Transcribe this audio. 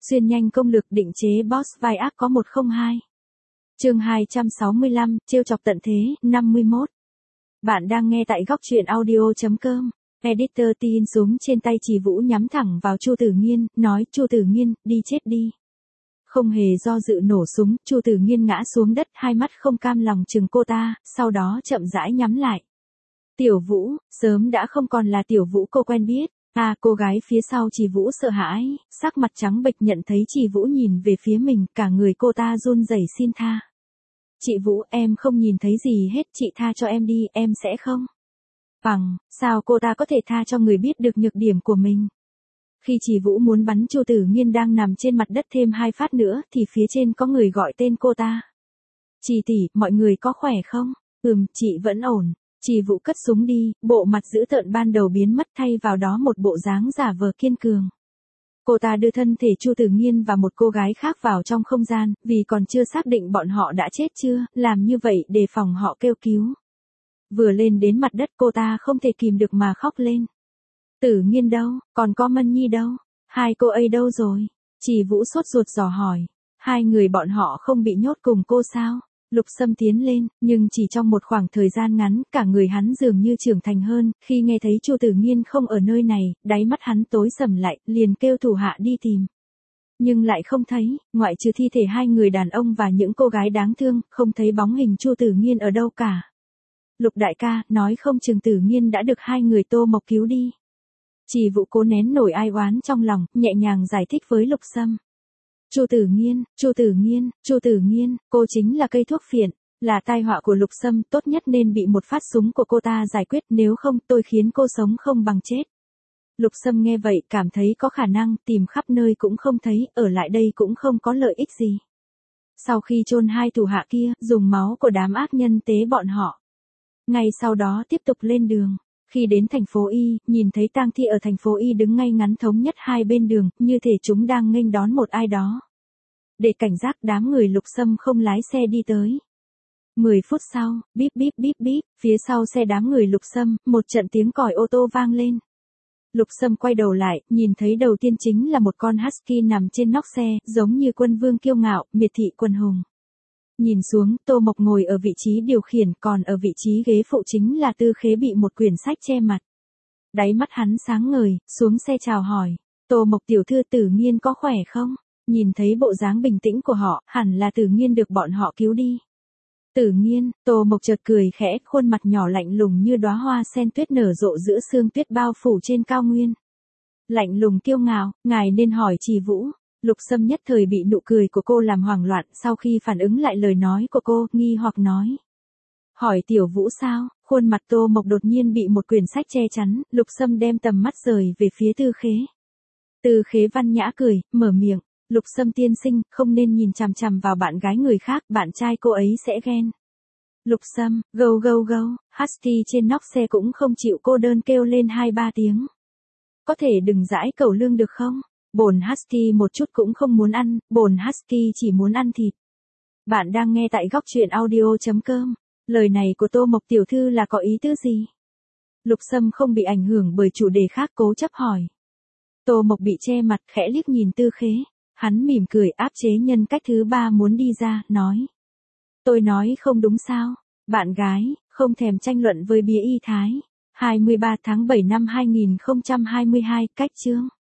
Xuyên nhanh công lược định chế boss vai ác có 102. Chương 265, trêu chọc tận thế, 51. Bạn đang nghe tại góc truyện audio.com. Editor tin súng trên tay Trì Vũ nhắm thẳng vào Chu Tử Nghiên, nói: "Chu Tử Nghiên, đi chết đi." Không hề do dự nổ súng, Chu Tử Nghiên ngã xuống đất, hai mắt không cam lòng trừng cô ta, sau đó chậm rãi nhắm lại. Tiểu Vũ, sớm đã không còn là Tiểu Vũ cô quen biết. Cô gái phía sau Trì Vũ sợ hãi, sắc mặt trắng bệch nhận thấy Trì Vũ nhìn về phía mình, cả người cô ta run rẩy xin tha. "Chị Vũ, em không nhìn thấy gì hết, chị tha cho em đi, em sẽ không." Sao cô ta có thể tha cho người biết được nhược điểm của mình? Khi Trì Vũ muốn bắn Chu Tử Nghiên đang nằm trên mặt đất thêm 2 phát nữa thì phía trên có người gọi tên cô ta. "Trì tỷ, mọi người có khỏe không?" Chị vẫn ổn." Trì Vũ cất súng đi, bộ mặt dữ tợn ban đầu biến mất thay vào đó một bộ dáng giả vờ kiên cường. Cô ta đưa thân thể Chu Tử Nghiên và một cô gái khác vào trong không gian, vì còn chưa xác định bọn họ đã chết chưa, làm như vậy để phòng họ kêu cứu. Vừa lên đến mặt đất cô ta không thể kìm được mà khóc lên. "Tử Nghiên đâu, còn có Mân Nhi đâu, hai cô ấy đâu rồi?" Trì Vũ sốt ruột dò hỏi. "Hai người bọn họ không bị nhốt cùng cô sao?" Lục Sâm tiến lên, nhưng chỉ trong một khoảng thời gian ngắn, cả người hắn dường như trưởng thành hơn, khi nghe thấy Chu Tử Nghiên không ở nơi này, đáy mắt hắn tối sầm lại, liền kêu thủ hạ đi tìm. Nhưng lại không thấy, ngoại trừ thi thể hai người đàn ông và những cô gái đáng thương, không thấy bóng hình Chu Tử Nghiên ở đâu cả. "Lục đại ca, nói không chừng Tử Nghiên đã được hai người Tô Mộc cứu đi." Trì Vũ cố nén nổi ai oán trong lòng, nhẹ nhàng giải thích với Lục Sâm. Chu Tử Nghiên, Chu Tử Nghiên, Chu Tử Nghiên, cô chính là cây thuốc phiện, là tai họa của Lục Sâm, tốt nhất nên bị một phát súng của cô ta giải quyết, nếu không tôi khiến cô sống không bằng chết. Lục Sâm nghe vậy cảm thấy có khả năng, tìm khắp nơi cũng không thấy, ở lại đây cũng không có lợi ích gì. Sau khi chôn hai thủ hạ kia, dùng máu của đám ác nhân tế bọn họ. Ngay sau đó tiếp tục lên đường. Khi đến thành phố Y, nhìn thấy tang thi ở thành phố Y đứng ngay ngắn thống nhất hai bên đường, như thể chúng đang nghênh đón một ai đó. Để cảnh giác, đám người Lục Sâm không lái xe đi tới. 10 phút sau, bíp bíp bíp bíp, phía sau xe đám người Lục Sâm, một trận tiếng còi ô tô vang lên. Lục Sâm quay đầu lại, nhìn thấy đầu tiên chính là một con husky nằm trên nóc xe, giống như quân vương kiêu ngạo, miệt thị quần hùng. Nhìn xuống, Tô Mộc ngồi ở vị trí điều khiển, còn ở vị trí ghế phụ chính là Tư Khế bị một quyển sách che mặt. Đáy mắt hắn sáng ngời, xuống xe chào hỏi. "Tô Mộc tiểu thư, Tử Nghiên có khỏe không?" Nhìn thấy bộ dáng bình tĩnh của họ, hẳn là Tử Nghiên được bọn họ cứu đi. "Tử Nghiên." Tô Mộc chợt cười khẽ, khuôn mặt nhỏ lạnh lùng như đóa hoa sen tuyết nở rộ giữa sương tuyết bao phủ trên cao nguyên. Lạnh lùng kiêu ngạo, "Ngài nên hỏi Trì Vũ." Lục Sâm nhất thời bị nụ cười của cô làm hoảng loạn, sau khi phản ứng lại lời nói của cô, nghi hoặc nói. "Hỏi Tiểu Vũ sao?" Khuôn mặt Tô Mộc đột nhiên bị một quyển sách che chắn, Lục Sâm đem tầm mắt rời về phía Tư Khế. Tư Khế văn nhã cười, mở miệng. "Lục Sâm tiên sinh, không nên nhìn chằm chằm vào bạn gái người khác, bạn trai cô ấy sẽ ghen." Lục Sâm, gâu gâu gâu, husky trên nóc xe cũng không chịu cô đơn kêu lên 2-3 tiếng. "Có thể đừng dãi cẩu lương được không? Bổn husky một chút cũng không muốn ăn, bổn husky chỉ muốn ăn thịt." Bạn đang nghe tại góc truyện audio.com. Lời này của Tô Mộc tiểu thư là có ý tứ gì? Lục Sâm không bị ảnh hưởng bởi chủ đề khác, cố chấp hỏi. Tô Mộc bị che mặt, khẽ liếc nhìn Tư Khế. Hắn mỉm cười, áp chế nhân cách thứ 3 muốn đi ra, nói. "Tôi nói không đúng sao? Bạn gái, không thèm tranh luận với bía y thái." 23 tháng 7 năm 2022, cách chương.